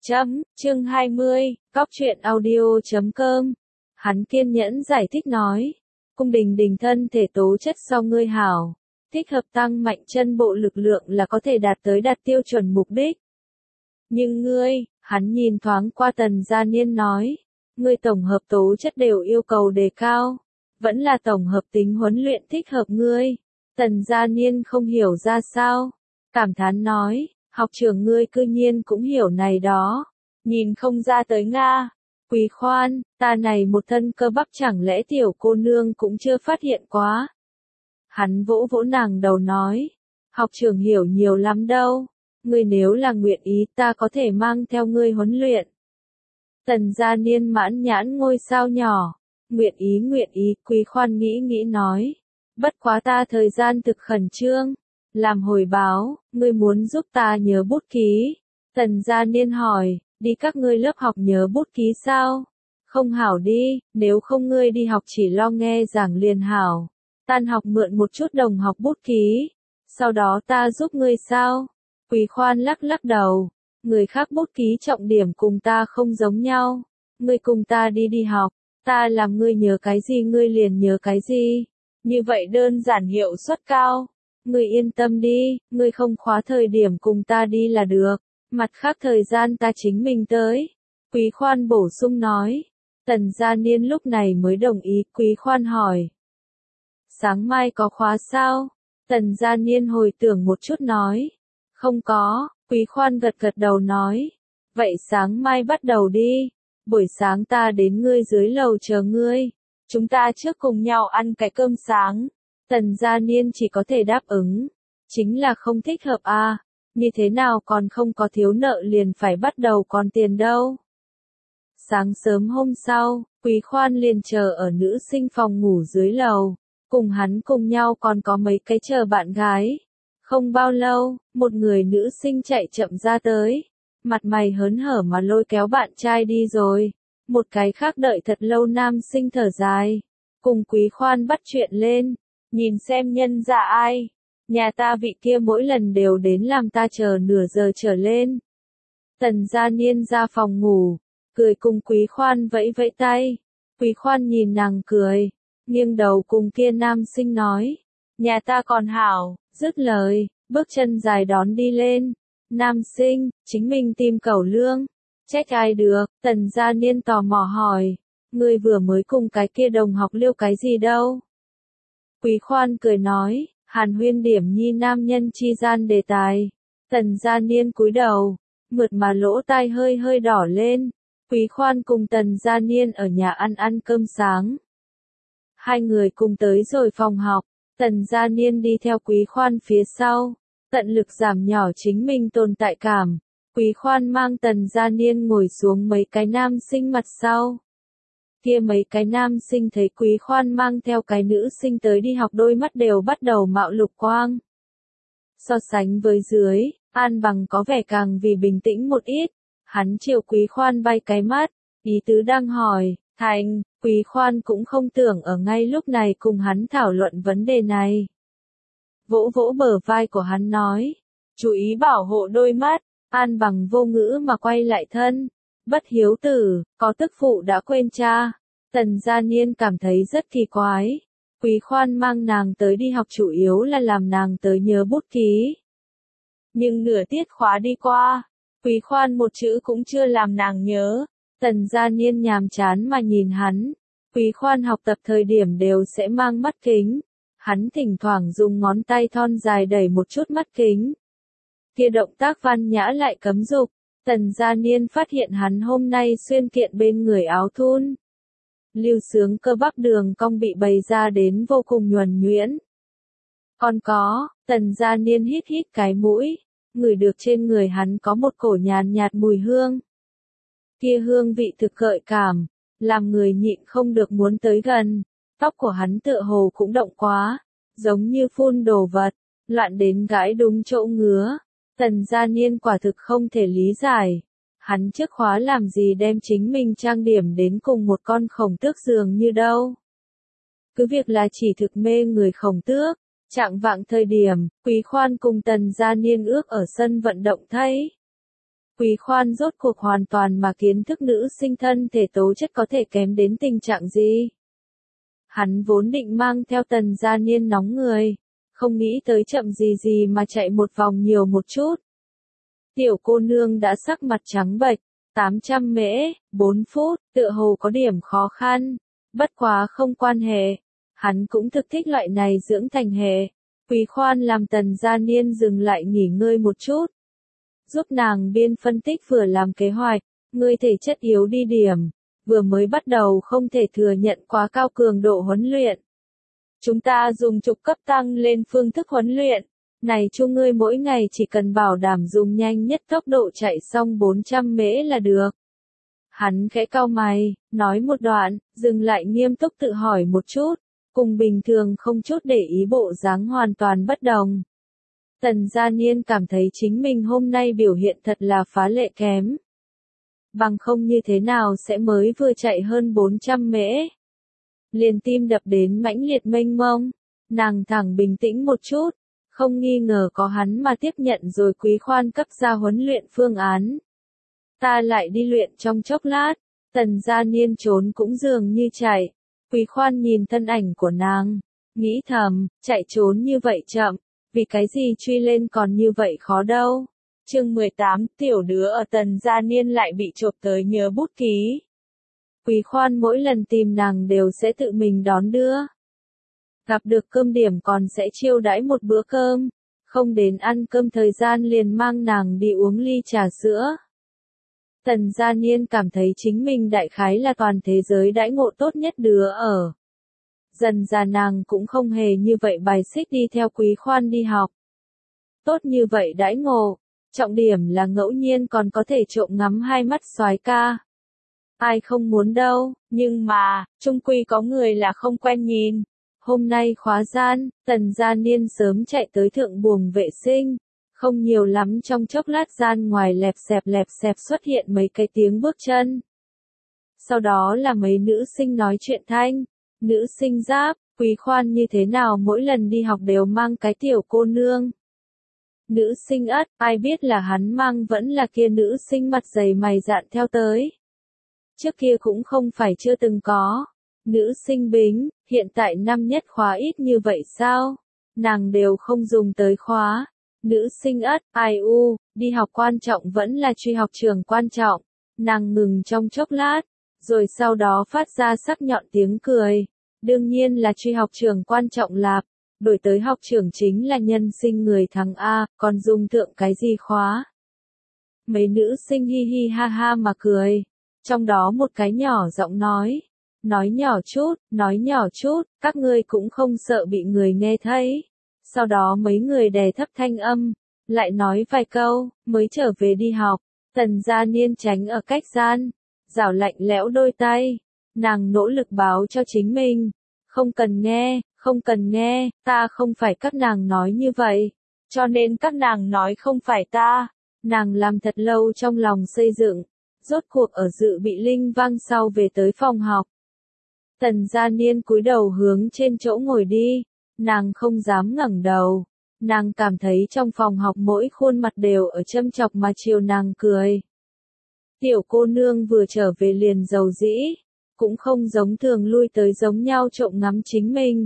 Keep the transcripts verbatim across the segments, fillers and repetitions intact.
Chấm, chương hai mươi, cóc truyện audio chấm com. Hắn kiên nhẫn giải thích nói, cung đình đình thân thể tố chất so ngươi hảo, thích hợp tăng mạnh chân bộ lực lượng là có thể đạt tới đạt tiêu chuẩn mục đích. Nhưng ngươi, hắn nhìn thoáng qua Tần Gia Niên nói, ngươi tổng hợp tố chất đều yêu cầu đề cao, vẫn là tổng hợp tính huấn luyện thích hợp ngươi. Tần Gia Niên không hiểu ra sao, cảm thán nói, học trưởng ngươi cư nhiên cũng hiểu này đó, nhìn không ra tới Nga. Quý khoan, ta này một thân cơ bắp chẳng lẽ tiểu cô nương cũng chưa phát hiện quá. Hắn vỗ vỗ nàng đầu nói, học trưởng hiểu nhiều lắm đâu, ngươi nếu là nguyện ý ta có thể mang theo ngươi huấn luyện. Tần Gia Niên mãn nhãn ngôi sao nhỏ, nguyện ý nguyện ý, Quý khoan nghĩ nghĩ nói, bất quá ta thời gian thực khẩn trương. Làm hồi báo, ngươi muốn giúp ta nhớ bút ký. Tần Gia Niên hỏi, đi các ngươi lớp học nhớ bút ký sao? Không hảo đi, nếu không ngươi đi học chỉ lo nghe giảng liền hảo. Tan học mượn một chút đồng học bút ký, sau đó ta giúp ngươi sao? Quý khoan lắc lắc đầu, người khác bút ký trọng điểm cùng ta không giống nhau. Ngươi cùng ta đi đi học, ta làm ngươi nhớ cái gì ngươi liền nhớ cái gì. Như vậy đơn giản hiệu suất cao. Ngươi yên tâm đi, ngươi không khóa thời điểm cùng ta đi là được, mặt khác thời gian ta chính mình tới. Quý khoan bổ sung nói. Tần Gia Niên lúc này mới đồng ý. Quý khoan hỏi, sáng mai có khóa sao? Tần Gia Niên hồi tưởng một chút nói, không có. Quý khoan gật gật đầu nói, vậy sáng mai bắt đầu đi, buổi sáng ta đến ngươi dưới lầu chờ ngươi, chúng ta trước cùng nhau ăn cái cơm sáng. Tần Gia Niên chỉ có thể đáp ứng, chính là không thích hợp à, như thế nào còn không có thiếu nợ liền phải bắt đầu còn tiền đâu. Sáng sớm hôm sau, Quý khoan liền chờ ở nữ sinh phòng ngủ dưới lầu, cùng hắn cùng nhau còn có mấy cái chờ bạn gái. Không bao lâu, một người nữ sinh chạy chậm ra tới, mặt mày hớn hở mà lôi kéo bạn trai đi rồi. Một cái khác đợi thật lâu nam sinh thở dài, cùng Quý khoan bắt chuyện lên. Nhìn xem nhân ra ai, nhà ta vị kia mỗi lần đều đến làm ta chờ nửa giờ trở lên. Tần Gia Niên ra phòng ngủ, cười cùng Quý khoan vẫy vẫy tay. Quý khoan nhìn nàng cười, nghiêng đầu cùng kia nam sinh nói, nhà ta còn hảo, dứt lời, bước chân dài đón đi lên. Nam sinh, chính mình tìm cẩu lương, trách ai được. Tần Gia Niên tò mò hỏi, ngươi vừa mới cùng cái kia đồng học liêu cái gì đâu? Quý khoan cười nói, hàn huyên điểm nhi nam nhân chi gian đề tài. Tần Gia Niên cúi đầu, mượt mà lỗ tai hơi hơi đỏ lên. Quý khoan cùng Tần Gia Niên ở nhà ăn ăn cơm sáng. Hai người cùng tới rồi phòng học, Tần Gia Niên đi theo Quý khoan phía sau, tận lực giảm nhỏ chính mình tồn tại cảm. Quý khoan mang Tần Gia Niên ngồi xuống mấy cái nam sinh mặt sau. Kia mấy cái nam sinh thấy Quý khoan mang theo cái nữ sinh tới đi học đôi mắt đều bắt đầu mạo lục quang. So sánh với dưới, An Bằng có vẻ càng vì bình tĩnh một ít, hắn chiều Quý khoan bay cái mắt, ý tứ đang hỏi, thành, Quý khoan cũng không tưởng ở ngay lúc này cùng hắn thảo luận vấn đề này. Vỗ vỗ bờ vai của hắn nói, chú ý bảo hộ đôi mắt. An Bằng vô ngữ mà quay lại thân. Bất hiếu tử, có tức phụ đã quên cha. Tần Gia Niên cảm thấy rất kỳ quái. Quý khoan mang nàng tới đi học chủ yếu là làm nàng tới nhớ bút ký. Nhưng nửa tiết khóa đi qua, Quý khoan một chữ cũng chưa làm nàng nhớ. Tần Gia Niên nhàm chán mà nhìn hắn. Quý khoan học tập thời điểm đều sẽ mang mắt kính. Hắn thỉnh thoảng dùng ngón tay thon dài đẩy một chút mắt kính. Kia động tác văn nhã lại cấm dục. Tần Gia Niên phát hiện hắn hôm nay xuyên kiện bên người áo thun. Lưu sướng cơ bắp đường cong bị bày ra đến vô cùng nhuần nhuyễn. Còn có, Tần Gia Niên hít hít cái mũi, ngửi được trên người hắn có một cổ nhàn nhạt mùi hương. Kia hương vị thực gợi cảm, làm người nhịn không được muốn tới gần. Tóc của hắn tựa hồ cũng động quá, giống như phun đồ vật, loạn đến gãi đúng chỗ ngứa. Tần Gia Niên quả thực không thể lý giải. Hắn trước khóa làm gì đem chính mình trang điểm đến cùng một con khổng tước dường như đâu. Cứ việc là chỉ thực mê người khổng tước. Trạng vạng thời điểm, Quý khoan cùng Tần Gia Niên ước ở sân vận động thấy. Quý Khoan rốt cuộc hoàn toàn mà kiến thức nữ sinh thân thể tố chất có thể kém đến tình trạng gì. Hắn vốn định mang theo Tần Gia Niên nóng người, không nghĩ tới chậm gì gì mà chạy một vòng nhiều một chút. Tiểu cô nương đã sắc mặt trắng bệch, tám trăm mễ, bốn phút, tựa hồ có điểm khó khăn, bất quá không quan hệ. Hắn cũng thực thích loại này dưỡng thành hệ. Quý Khoan làm Tần Gia Niên dừng lại nghỉ ngơi một chút, giúp nàng biên phân tích vừa làm kế hoạch, ngươi thể chất yếu đi điểm, vừa mới bắt đầu không thể thừa nhận quá cao cường độ huấn luyện. Chúng ta dùng trục cấp tăng lên phương thức huấn luyện, này chu ngươi mỗi ngày chỉ cần bảo đảm dùng nhanh nhất tốc độ chạy xong bốn trăm mễ là được. Hắn khẽ cau mày, nói một đoạn, dừng lại nghiêm túc tự hỏi một chút, cùng bình thường không chút để ý bộ dáng hoàn toàn bất đồng. Tần Gia Niên cảm thấy chính mình hôm nay biểu hiện thật là phá lệ kém. Bằng không như thế nào sẽ mới vừa chạy hơn bốn trăm mễ. Liền tim đập đến mãnh liệt mênh mông, nàng thẳng bình tĩnh một chút, không nghi ngờ có hắn mà tiếp nhận rồi Quý Khoan cấp ra huấn luyện phương án. Ta lại đi luyện trong chốc lát, Tần Gia Niên trốn cũng dường như chạy. Quý Khoan nhìn thân ảnh của nàng, nghĩ thầm, chạy trốn như vậy chậm, vì cái gì truy lên còn như vậy khó đâu. Chương mười tám, tiểu đứa ở Tần Gia Niên lại bị chộp tới nhớ bút ký. Quý Khoan mỗi lần tìm nàng đều sẽ tự mình đón đưa. Gặp được cơm điểm còn sẽ chiêu đãi một bữa cơm, không đến ăn cơm thời gian liền mang nàng đi uống ly trà sữa. Tần Gia Niên cảm thấy chính mình đại khái là toàn thế giới đãi ngộ tốt nhất đứa ở. Dần già nàng cũng không hề như vậy bài xích đi theo Quý Khoan đi học. Tốt như vậy đãi ngộ, trọng điểm là ngẫu nhiên còn có thể trộm ngắm hai mắt soái ca. Ai không muốn đâu, nhưng mà, chung quy có người là không quen nhìn. Hôm nay khóa gian, Tần Gia Niên sớm chạy tới thượng buồng vệ sinh. Không nhiều lắm trong chốc lát gian ngoài lẹp xẹp lẹp xẹp xuất hiện mấy cái tiếng bước chân. Sau đó là mấy nữ sinh nói chuyện thanh. Nữ sinh giáp, Quý Khoan như thế nào mỗi lần đi học đều mang cái tiểu cô nương. Nữ sinh ất, ai biết là hắn mang vẫn là kia nữ sinh mặt dày mày dạn theo tới. Trước kia cũng không phải chưa từng có. Nữ sinh Bính, hiện tại năm nhất khóa ít như vậy sao? Nàng đều không dùng tới khóa. Nữ sinh ất, ai u, đi học quan trọng vẫn là truy học trường quan trọng. Nàng ngừng trong chốc lát, rồi sau đó phát ra sắc nhọn tiếng cười. Đương nhiên là truy học trường quan trọng lạp, đổi tới học trường chính là nhân sinh người thắng A, còn dùng thượng cái gì khóa. Mấy nữ sinh hi hi ha ha mà cười, trong đó một cái nhỏ giọng nói, nói nhỏ chút, nói nhỏ chút, các ngươi cũng không sợ bị người nghe thấy. Sau đó mấy người đè thấp thanh âm, lại nói vài câu, mới trở về đi học. Tần Gia Niên tránh ở cách gian, rảo lạnh lẽo đôi tay, nàng nỗ lực báo cho chính mình. Không cần nghe, không cần nghe, ta không phải các nàng nói như vậy, cho nên các nàng nói không phải ta. Nàng làm thật lâu trong lòng xây dựng, rốt cuộc ở dự bị linh vang sau về tới phòng học. Tần Gia Niên cúi đầu hướng trên chỗ ngồi đi, nàng không dám ngẩng đầu, nàng cảm thấy trong phòng học mỗi khuôn mặt đều ở châm chọc mà chiều nàng cười. Tiểu cô nương vừa trở về liền giàu dĩ, cũng không giống thường lui tới giống nhau trộm ngắm chính mình.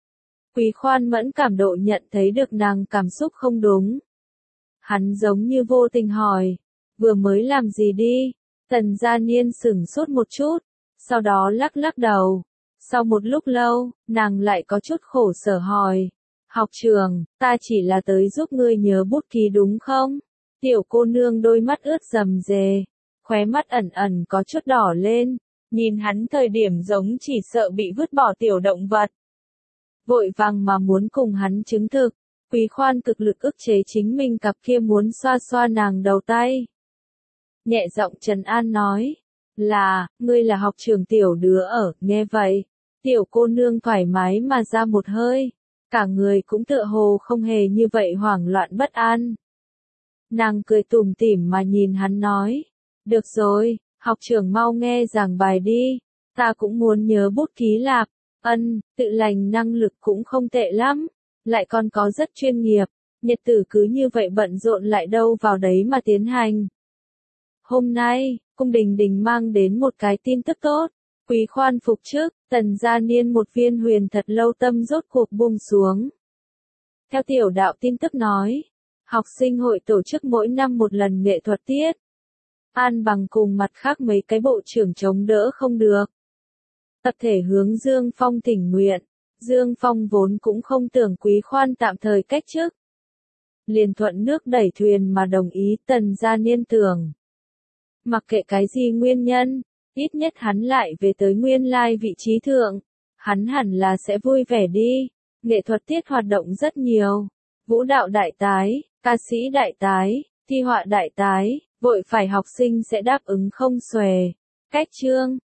Quý Khoan mẫn cảm độ nhận thấy được nàng cảm xúc không đúng. Hắn giống như vô tình hỏi, vừa mới làm gì đi? Tần Gia Niên sửng sốt một chút, sau đó lắc lắc đầu. Sau một lúc lâu, nàng lại có chút khổ sở hỏi, học trường, ta chỉ là tới giúp ngươi nhớ bút ký đúng không? Tiểu cô nương đôi mắt ướt rầm rề, khóe mắt ẩn ẩn có chút đỏ lên, nhìn hắn thời điểm giống chỉ sợ bị vứt bỏ tiểu động vật. Vội vàng mà muốn cùng hắn chứng thực, Quý Khoan cực lực ức chế chính mình cặp kia muốn xoa xoa nàng đầu tay. Nhẹ giọng trấn an nói, là, ngươi là học trường tiểu đứa ở, nghe vậy. Tiểu cô nương thoải mái mà ra một hơi, cả người cũng tựa hồ không hề như vậy hoảng loạn bất an. Nàng cười tủm tỉm mà nhìn hắn nói, được rồi, học trưởng mau nghe giảng bài đi, ta cũng muốn nhớ bút ký lạp, ân, tự lành năng lực cũng không tệ lắm, lại còn có rất chuyên nghiệp, nhật tử cứ như vậy bận rộn lại đâu vào đấy mà tiến hành. Hôm nay, cung đình đình mang đến một cái tin tức tốt. Quý khoan phục chức, Tần Gia Niên một viên huyền thật lâu tâm rốt cuộc buông xuống. Theo tiểu đạo tin tức nói, học sinh hội tổ chức mỗi năm một lần nghệ thuật tiết. An Bằng cùng mặt khác mấy cái bộ trưởng chống đỡ không được. Tập thể hướng Dương Phong thỉnh nguyện, Dương Phong vốn cũng không tưởng Quý khoan tạm thời cách chức. Liền thuận nước đẩy thuyền mà đồng ý. Tần Gia Niên tưởng. Mặc kệ cái gì nguyên nhân, ít nhất hắn lại về tới nguyên lai vị trí thượng. Hắn hẳn là sẽ vui vẻ đi. Nghệ thuật tiết hoạt động rất nhiều. Vũ đạo đại tái, ca sĩ đại tái, thi họa đại tái, vội phải học sinh sẽ đáp ứng không xuề. Cách chương